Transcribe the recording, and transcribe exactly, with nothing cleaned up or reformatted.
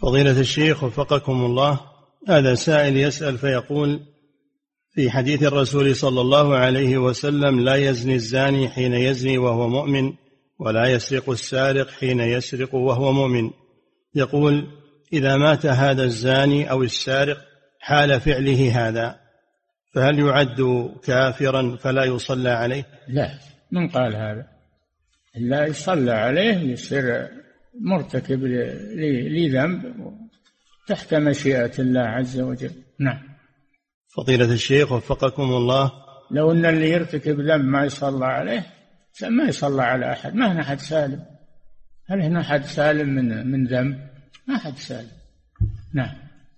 فضيلة الشيخ وفقكم الله، هذا سائل يسأل فيقول: في حديث الرسول صلى الله عليه وسلم: لا يزني الزاني حين يزني وهو مؤمن، ولا يسرق السارق حين يسرق وهو مؤمن. يقول: إذا مات هذا الزاني أو السارق حال فعله هذا، فهل يعد كافرا فلا يصلى عليه؟ لا، من قال هذا؟ لا يصلى عليه، يصير مرتكب لذنب تحت مشيئة الله عز وجل. نعم. فضيلة الشيخ وفقكم الله، لو أن اللي يرتكب ذنب ما يصلى عليه ما يصلى على أحد، ما هنا أحد سالم. هل هنا أحد سالم من من ذنب؟ ما أحد سالم. نعم.